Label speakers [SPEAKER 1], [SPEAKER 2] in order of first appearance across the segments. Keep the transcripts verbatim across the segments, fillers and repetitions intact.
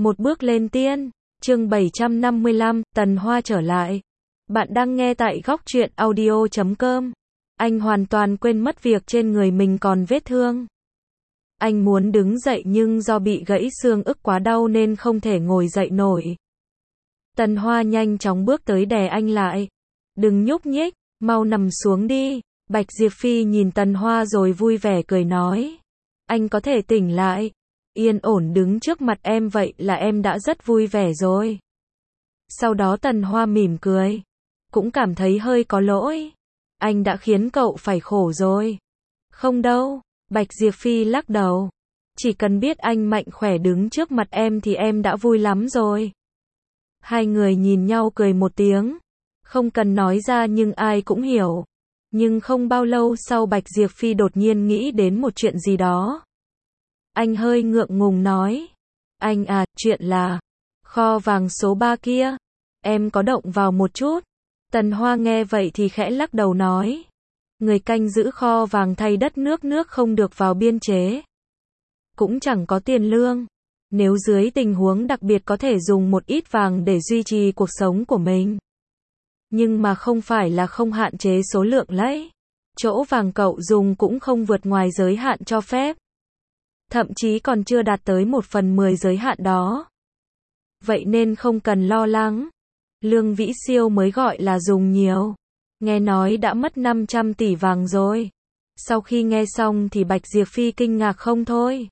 [SPEAKER 1] Một bước lên tiên, chương bảy trăm năm mươi lăm, Tần Hoa trở lại. Bạn đang nghe tại góc truyện audio chấm com. Anh hoàn toàn quên mất việc trên người mình còn vết thương. Anh muốn đứng dậy nhưng do bị gãy xương ức quá đau nên không thể ngồi dậy nổi. Tần Hoa nhanh chóng bước tới đè anh lại. Đừng nhúc nhích, mau nằm xuống đi. Bạch Diệp Phi nhìn Tần Hoa rồi vui vẻ cười nói. Anh có thể tỉnh lại. Yên ổn đứng trước mặt em vậy là em đã rất vui vẻ rồi. Sau đó Tần Hoa mỉm cười. Cũng cảm thấy hơi có lỗi. Anh đã khiến cậu phải khổ rồi. Không đâu, Bạch Diệp Phi lắc đầu. Chỉ cần biết anh mạnh khỏe đứng trước mặt em thì em đã vui lắm rồi. Hai người nhìn nhau cười một tiếng. Không cần nói ra nhưng ai cũng hiểu. Nhưng không bao lâu sau Bạch Diệp Phi đột nhiên nghĩ đến một chuyện gì đó. Anh hơi ngượng ngùng nói. Anh à, chuyện là kho vàng số ba kia. Em có động vào một chút. Tần Hoa nghe vậy thì khẽ lắc đầu nói. Người canh giữ kho vàng thay đất nước nước không được vào biên chế. Cũng chẳng có tiền lương. Nếu dưới tình huống đặc biệt có thể dùng một ít vàng để duy trì cuộc sống của mình. Nhưng mà không phải là không hạn chế số lượng lấy. Chỗ vàng cậu dùng cũng không vượt ngoài giới hạn cho phép. Thậm chí còn chưa đạt tới một phần mười giới hạn đó. Vậy nên không cần lo lắng. Lương Vĩ Siêu mới gọi là dùng nhiều. Nghe nói đã mất năm trăm tỷ vàng rồi. Sau khi nghe xong thì Bạch Diệp Phi kinh ngạc không thôi.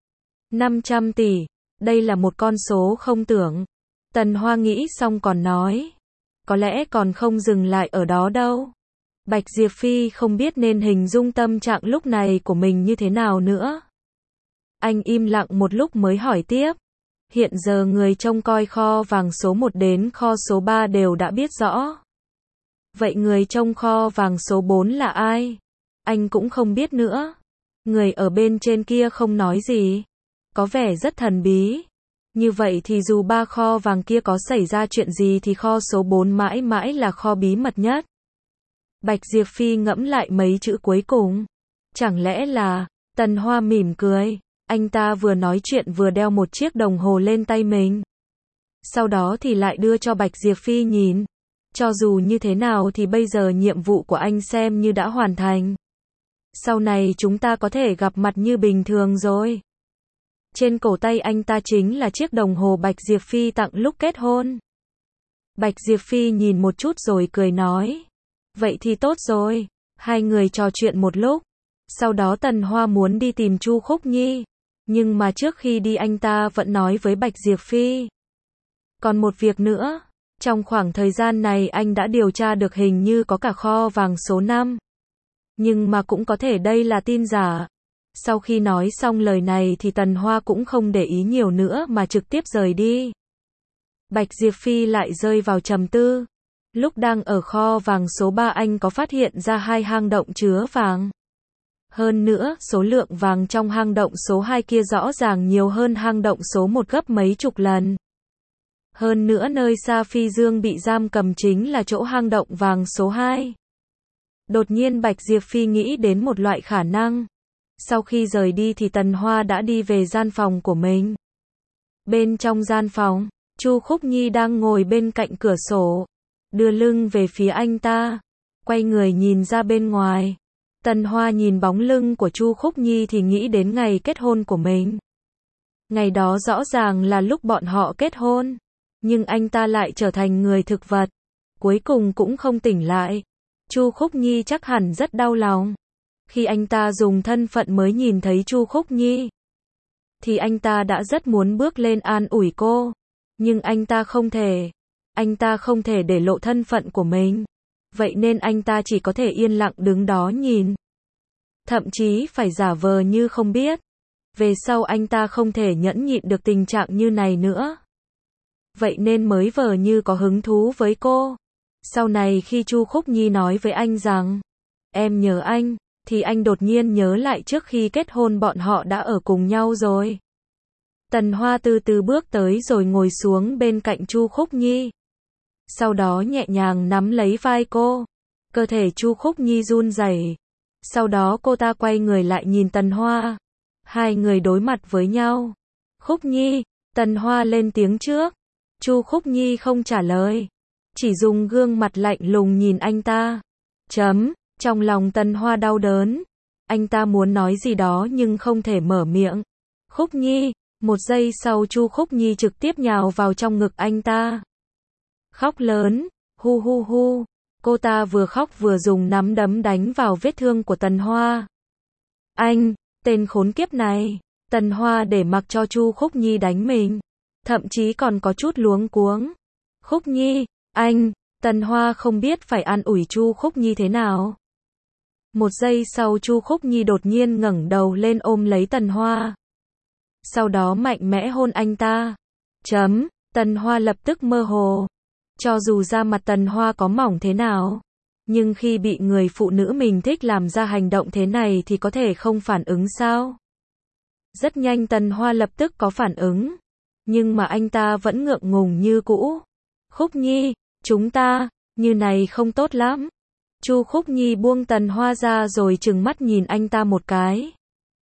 [SPEAKER 1] năm trăm tỷ, đây là một con số không tưởng. Tần Hoa nghĩ xong còn nói. Có lẽ còn không dừng lại ở đó đâu. Bạch Diệp Phi không biết nên hình dung tâm trạng lúc này của mình như thế nào nữa. Anh im lặng một lúc mới hỏi tiếp. Hiện giờ người trông coi kho vàng số một đến kho số ba đều đã biết rõ. Vậy người trông kho vàng số bốn là ai? Anh cũng không biết nữa. Người ở bên trên kia không nói gì. Có vẻ rất thần bí. Như vậy thì dù ba kho vàng kia có xảy ra chuyện gì thì kho số bốn mãi mãi là kho bí mật nhất. Bạch Diệp Phi ngẫm lại mấy chữ cuối cùng. Chẳng lẽ là... Tần Hoa mỉm cười. Anh ta vừa nói chuyện vừa đeo một chiếc đồng hồ lên tay mình. Sau đó thì lại đưa cho Bạch Diệp Phi nhìn. Cho dù như thế nào thì bây giờ nhiệm vụ của anh xem như đã hoàn thành. Sau này chúng ta có thể gặp mặt như bình thường rồi. Trên cổ tay anh ta chính là chiếc đồng hồ Bạch Diệp Phi tặng lúc kết hôn. Bạch Diệp Phi nhìn một chút rồi cười nói. Vậy thì tốt rồi. Hai người trò chuyện một lúc. Sau đó Tần Hoa muốn đi tìm Chu Khúc Nhi. Nhưng mà trước khi đi anh ta vẫn nói với Bạch Diệp Phi. Còn một việc nữa. Trong khoảng thời gian này anh đã điều tra được hình như có cả kho vàng số năm. Nhưng mà cũng có thể đây là tin giả. Sau khi nói xong lời này thì Tần Hoa cũng không để ý nhiều nữa mà trực tiếp rời đi. Bạch Diệp Phi lại rơi vào trầm tư. Lúc đang ở kho vàng số ba anh có phát hiện ra hai hang động chứa vàng. Hơn nữa, số lượng vàng trong hang động số hai kia rõ ràng nhiều hơn hang động số một gấp mấy chục lần. Hơn nữa nơi Sa Phi Dương bị giam cầm chính là chỗ hang động vàng số hai. Đột nhiên Bạch Diệp Phi nghĩ đến một loại khả năng. Sau khi rời đi thì Tần Hoa đã đi về gian phòng của mình. Bên trong gian phòng, Chu Khúc Nhi đang ngồi bên cạnh cửa sổ. Đưa lưng về phía anh ta. Quay người nhìn ra bên ngoài. Tần Hoa nhìn bóng lưng của Chu Khúc Nhi thì nghĩ đến ngày kết hôn của mình. Ngày đó rõ ràng là lúc bọn họ kết hôn. Nhưng anh ta lại trở thành người thực vật. Cuối cùng cũng không tỉnh lại. Chu Khúc Nhi chắc hẳn rất đau lòng. Khi anh ta dùng thân phận mới nhìn thấy Chu Khúc Nhi. Thì anh ta đã rất muốn bước lên an ủi cô. Nhưng anh ta không thể. Anh ta không thể để lộ thân phận của mình. Vậy nên anh ta chỉ có thể yên lặng đứng đó nhìn. Thậm chí phải giả vờ như không biết. Về sau anh ta không thể nhẫn nhịn được tình trạng như này nữa. Vậy nên mới vờ như có hứng thú với cô. Sau này khi Chu Khúc Nhi nói với anh rằng em nhớ anh, thì anh đột nhiên nhớ lại trước khi kết hôn bọn họ đã ở cùng nhau rồi. Tần Hoa từ từ bước tới rồi ngồi xuống bên cạnh Chu Khúc Nhi. Sau đó nhẹ nhàng nắm lấy vai cô. Cơ thể Chu Khúc Nhi run rẩy. Sau đó cô ta quay người lại nhìn Tần Hoa. Hai người đối mặt với nhau. Khúc Nhi, Tần Hoa lên tiếng trước. Chu Khúc Nhi không trả lời, chỉ dùng gương mặt lạnh lùng nhìn anh ta. Chấm, trong lòng Tần Hoa đau đớn. Anh ta muốn nói gì đó nhưng không thể mở miệng. Khúc Nhi, một giây sau Chu Khúc Nhi trực tiếp nhào vào trong ngực anh ta. Khóc lớn, hu hu hu. Cô ta vừa khóc vừa dùng nắm đấm đánh vào vết thương của Tần Hoa. Anh, tên khốn kiếp này. Tần Hoa để mặc cho Chu Khúc Nhi đánh mình, thậm chí còn có chút luống cuống. Khúc Nhi, anh, Tần Hoa không biết phải an ủi Chu Khúc Nhi thế nào. Một giây sau Chu Khúc Nhi đột nhiên ngẩng đầu lên ôm lấy Tần Hoa. Sau đó mạnh mẽ hôn anh ta. Chấm, Tần Hoa lập tức mơ hồ. Cho dù da mặt Tần Hoa có mỏng thế nào, nhưng khi bị người phụ nữ mình thích làm ra hành động thế này thì có thể không phản ứng sao? Rất nhanh Tần Hoa lập tức có phản ứng, nhưng mà anh ta vẫn ngượng ngùng như cũ. Khúc Nhi, chúng ta, như này không tốt lắm. Chu Khúc Nhi buông Tần Hoa ra rồi trừng mắt nhìn anh ta một cái.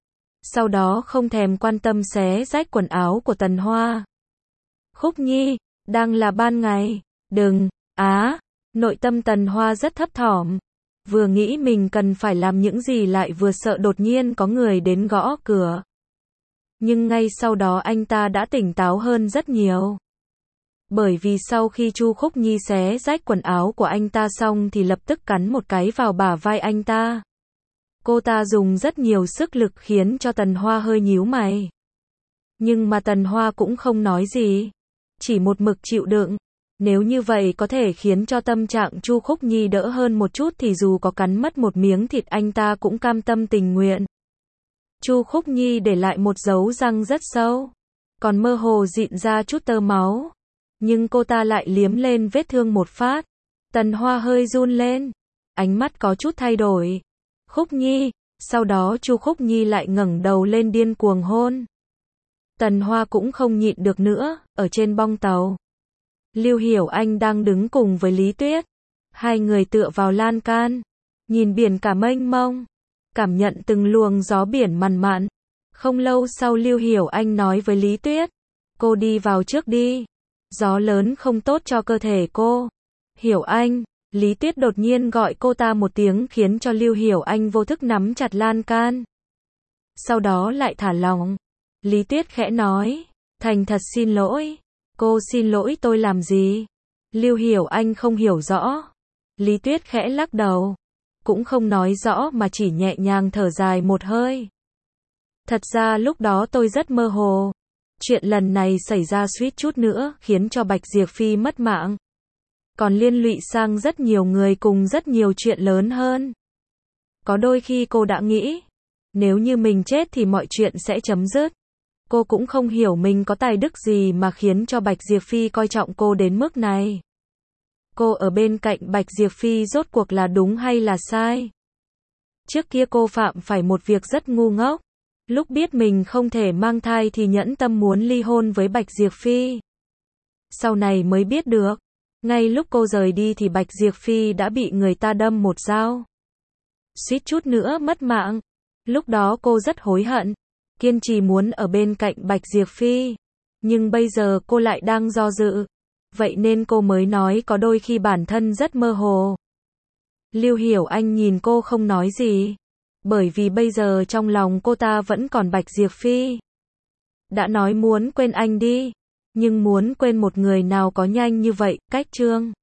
[SPEAKER 1] Sau đó không thèm quan tâm xé rách quần áo của Tần Hoa. Khúc Nhi, đang là ban ngày, đừng, á, nội tâm Tần Hoa rất thấp thỏm. Vừa nghĩ mình cần phải làm những gì lại vừa sợ đột nhiên có người đến gõ cửa. Nhưng ngay sau đó anh ta đã tỉnh táo hơn rất nhiều. Bởi vì sau khi Chu Khúc Nhi xé rách quần áo của anh ta xong thì lập tức cắn một cái vào bả vai anh ta. Cô ta dùng rất nhiều sức lực khiến cho Tần Hoa hơi nhíu mày. Nhưng mà Tần Hoa cũng không nói gì, chỉ một mực chịu đựng. Nếu như vậy có thể khiến cho tâm trạng Chu Khúc Nhi đỡ hơn một chút thì dù có cắn mất một miếng thịt anh ta cũng cam tâm tình nguyện. Chu Khúc Nhi để lại một dấu răng rất sâu, còn mơ hồ rịn ra chút tơ máu. Nhưng cô ta lại liếm lên vết thương một phát. Tần Hoa hơi run lên, ánh mắt có chút thay đổi. Khúc Nhi, sau đó Chu Khúc Nhi lại ngẩng đầu lên điên cuồng hôn. Tần Hoa cũng không nhịn được nữa, ở trên bong tàu. Lưu Hiểu Anh đang đứng cùng với Lý Tuyết. Hai người tựa vào lan can, nhìn biển cả mênh mông, cảm nhận từng luồng gió biển mặn mặn. Không lâu sau Lưu Hiểu Anh nói với Lý Tuyết, cô đi vào trước đi. Gió lớn không tốt cho cơ thể cô. Hiểu Anh, Lý Tuyết đột nhiên gọi cô ta một tiếng khiến cho Lưu Hiểu Anh vô thức nắm chặt lan can. Sau đó lại thả lỏng. Lý Tuyết khẽ nói, thành thật xin lỗi. Cô xin lỗi tôi làm gì? Lưu Hiểu Anh không hiểu rõ. Lý Tuyết khẽ lắc đầu. Cũng không nói rõ mà chỉ nhẹ nhàng thở dài một hơi. Thật ra lúc đó tôi rất mơ hồ. Chuyện lần này xảy ra suýt chút nữa khiến cho Bạch Diệp Phi mất mạng. Còn liên lụy sang rất nhiều người cùng rất nhiều chuyện lớn hơn. Có đôi khi cô đã nghĩ, nếu như mình chết thì mọi chuyện sẽ chấm dứt. Cô cũng không hiểu mình có tài đức gì mà khiến cho Bạch Diệp Phi coi trọng cô đến mức này. Cô ở bên cạnh Bạch Diệp Phi rốt cuộc là đúng hay là sai? Trước kia cô phạm phải một việc rất ngu ngốc. Lúc biết mình không thể mang thai thì nhẫn tâm muốn ly hôn với Bạch Diệp Phi. Sau này mới biết được, ngay lúc cô rời đi thì Bạch Diệp Phi đã bị người ta đâm một dao. Suýt chút nữa mất mạng. Lúc đó cô rất hối hận, kiên trì muốn ở bên cạnh Bạch Diệp Phi. Nhưng bây giờ cô lại đang do dự. Vậy nên cô mới nói có đôi khi bản thân rất mơ hồ. Lưu Hiểu Anh nhìn cô không nói gì. Bởi vì bây giờ trong lòng cô ta vẫn còn Bạch Diệp Phi. Đã nói muốn quên anh đi. Nhưng muốn quên một người nào có nhanh như vậy, cách chương.